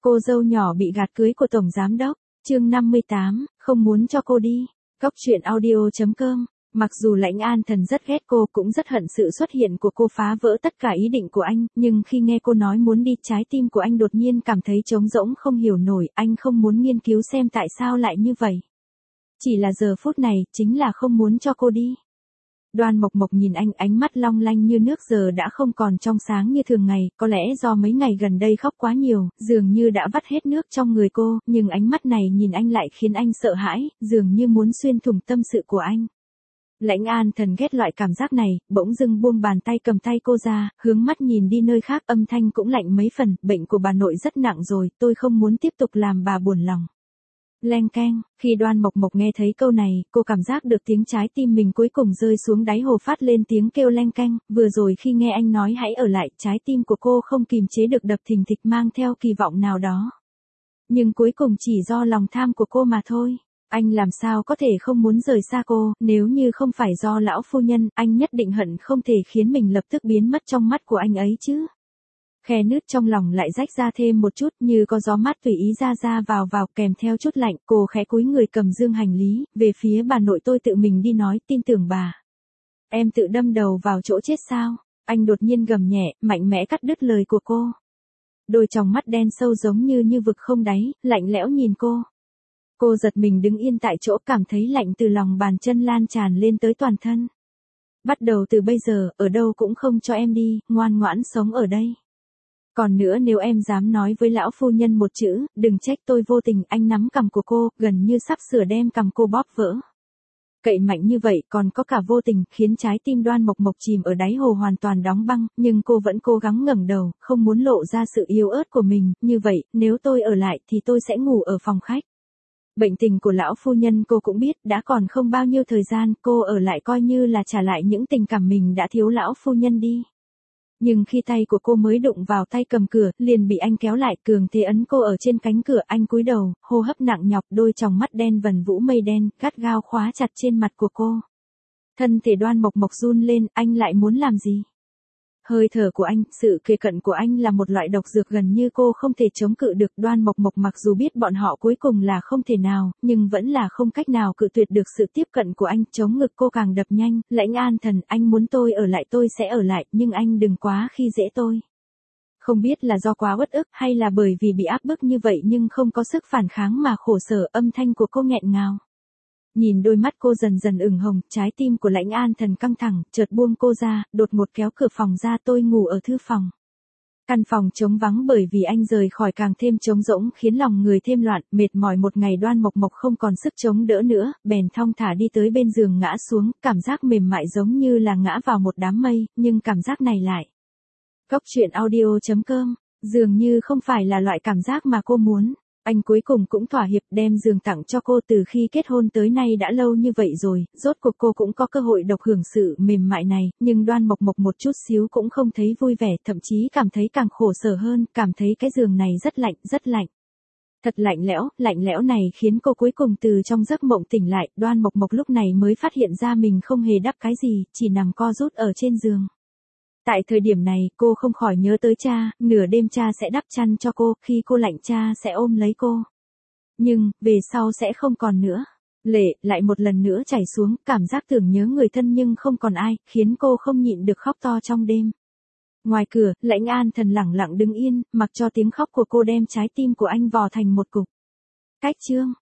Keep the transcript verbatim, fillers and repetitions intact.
Cô dâu nhỏ bị gạt cưới của tổng giám đốc, chương năm mươi tám, không muốn cho cô đi. Cóc truyện audio chấm com. Mặc dù Lãnh An Thần rất ghét cô, cũng rất hận sự xuất hiện của cô phá vỡ tất cả ý định của anh, nhưng khi nghe cô nói muốn đi, trái tim của anh đột nhiên cảm thấy trống rỗng không hiểu nổi, anh không muốn nghiên cứu xem tại sao lại như vậy. Chỉ là giờ phút này, chính là không muốn cho cô đi. Đoan Mộc Mộc nhìn anh, ánh mắt long lanh như nước giờ đã không còn trong sáng như thường ngày, có lẽ do mấy ngày gần đây khóc quá nhiều, dường như đã vắt hết nước trong người cô, nhưng ánh mắt này nhìn anh lại khiến anh sợ hãi, dường như muốn xuyên thủng tâm sự của anh. Lãnh An Thần ghét loại cảm giác này, bỗng dưng buông bàn tay cầm tay cô ra, hướng mắt nhìn đi nơi khác, âm thanh cũng lạnh mấy phần, bệnh của bà nội rất nặng rồi, tôi không muốn tiếp tục làm bà buồn lòng. Leng keng, khi Đoan Mộc Mộc nghe thấy câu này, cô cảm giác được tiếng trái tim mình cuối cùng rơi xuống đáy hồ, phát lên tiếng kêu leng keng, vừa rồi khi nghe anh nói hãy ở lại, trái tim của cô không kìm chế được đập thình thịch mang theo kỳ vọng nào đó. Nhưng cuối cùng chỉ do lòng tham của cô mà thôi. Anh làm sao có thể không muốn rời xa cô, nếu như không phải do lão phu nhân, anh nhất định hận không thể khiến mình lập tức biến mất trong mắt của anh ấy chứ. Khe nứt trong lòng lại rách ra thêm một chút, như có gió mát tùy ý ra ra vào vào kèm theo chút lạnh, cô khẽ cúi người cầm dương hành lý, về phía bà nội, tôi tự mình đi nói, tin tưởng bà. Em tự đâm đầu vào chỗ chết sao? Anh đột nhiên gầm nhẹ, mạnh mẽ cắt đứt lời của cô. Đôi tròng mắt đen sâu giống như như vực không đáy, lạnh lẽo nhìn cô. Cô giật mình đứng yên tại chỗ, cảm thấy lạnh từ lòng bàn chân lan tràn lên tới toàn thân. Bắt đầu từ bây giờ, ở đâu cũng không cho em đi, ngoan ngoãn sống ở đây. Còn nữa, nếu em dám nói với lão phu nhân một chữ, đừng trách tôi vô tình. Anh nắm cằm của cô, gần như sắp sửa đem cằm cô bóp vỡ. Cậy mạnh như vậy, còn có cả vô tình, khiến trái tim Đoan Mộc Mộc chìm ở đáy hồ hoàn toàn đóng băng, nhưng cô vẫn cố gắng ngẩng đầu, không muốn lộ ra sự yếu ớt của mình. Như vậy, nếu tôi ở lại thì tôi sẽ ngủ ở phòng khách. Bệnh tình của lão phu nhân cô cũng biết, đã còn không bao nhiêu thời gian, cô ở lại coi như là trả lại những tình cảm mình đã thiếu lão phu nhân đi. Nhưng khi tay của cô mới đụng vào tay cầm cửa, liền bị anh kéo lại, cường thế ấn cô ở trên cánh cửa. Anh cúi đầu, hô hấp nặng nhọc, đôi tròng mắt đen vần vũ mây đen, gắt gao khóa chặt trên mặt của cô. Thân thể Đoan Mộc Mộc run lên, anh lại muốn làm gì? Hơi thở của anh, sự kề cận của anh là một loại độc dược gần như cô không thể chống cự được. Đoan Mộc Mộc mặc dù biết bọn họ cuối cùng là không thể nào, nhưng vẫn là không cách nào cự tuyệt được sự tiếp cận của anh. Chống ngực cô càng đập nhanh. Lãnh An Thần, anh muốn tôi ở lại tôi sẽ ở lại, nhưng anh đừng quá khi dễ tôi. Không biết là do quá uất ức hay là bởi vì bị áp bức như vậy nhưng không có sức phản kháng mà khổ sở, âm thanh của cô nghẹn ngào. Nhìn đôi mắt cô dần dần ửng hồng, trái tim của Lãnh An Thần căng thẳng, chợt buông cô ra, đột ngột kéo cửa phòng ra, tôi ngủ ở thư phòng. Căn phòng trống vắng bởi vì anh rời khỏi càng thêm trống rỗng, khiến lòng người thêm loạn, mệt mỏi một ngày Đoan Mộc Mộc không còn sức chống đỡ nữa, bèn thong thả đi tới bên giường ngã xuống, cảm giác mềm mại giống như là ngã vào một đám mây, nhưng cảm giác này lại. Cóc truyện audio chấm com, dường như không phải là loại cảm giác mà cô muốn. Anh cuối cùng cũng thỏa hiệp, đem giường tặng cho cô. Từ khi kết hôn tới nay đã lâu như vậy rồi, rốt cuộc cô cũng có cơ hội độc hưởng sự mềm mại này, nhưng Đoan Mộc Mộc một chút xíu cũng không thấy vui vẻ, thậm chí cảm thấy càng khổ sở hơn, cảm thấy cái giường này rất lạnh, rất lạnh. Thật lạnh lẽo, lạnh lẽo này khiến cô cuối cùng từ trong giấc mộng tỉnh lại. Đoan Mộc Mộc lúc này mới phát hiện ra mình không hề đắp cái gì, chỉ nằm co rút ở trên giường. Tại thời điểm này, cô không khỏi nhớ tới cha, nửa đêm cha sẽ đắp chăn cho cô, khi cô lạnh cha sẽ ôm lấy cô. Nhưng, về sau sẽ không còn nữa. Lệ, lại một lần nữa chảy xuống, cảm giác tưởng nhớ người thân nhưng không còn ai, khiến cô không nhịn được khóc to trong đêm. Ngoài cửa, Lãnh An Thần lẳng lặng đứng yên, mặc cho tiếng khóc của cô đem trái tim của anh vò thành một cục. Cách chương.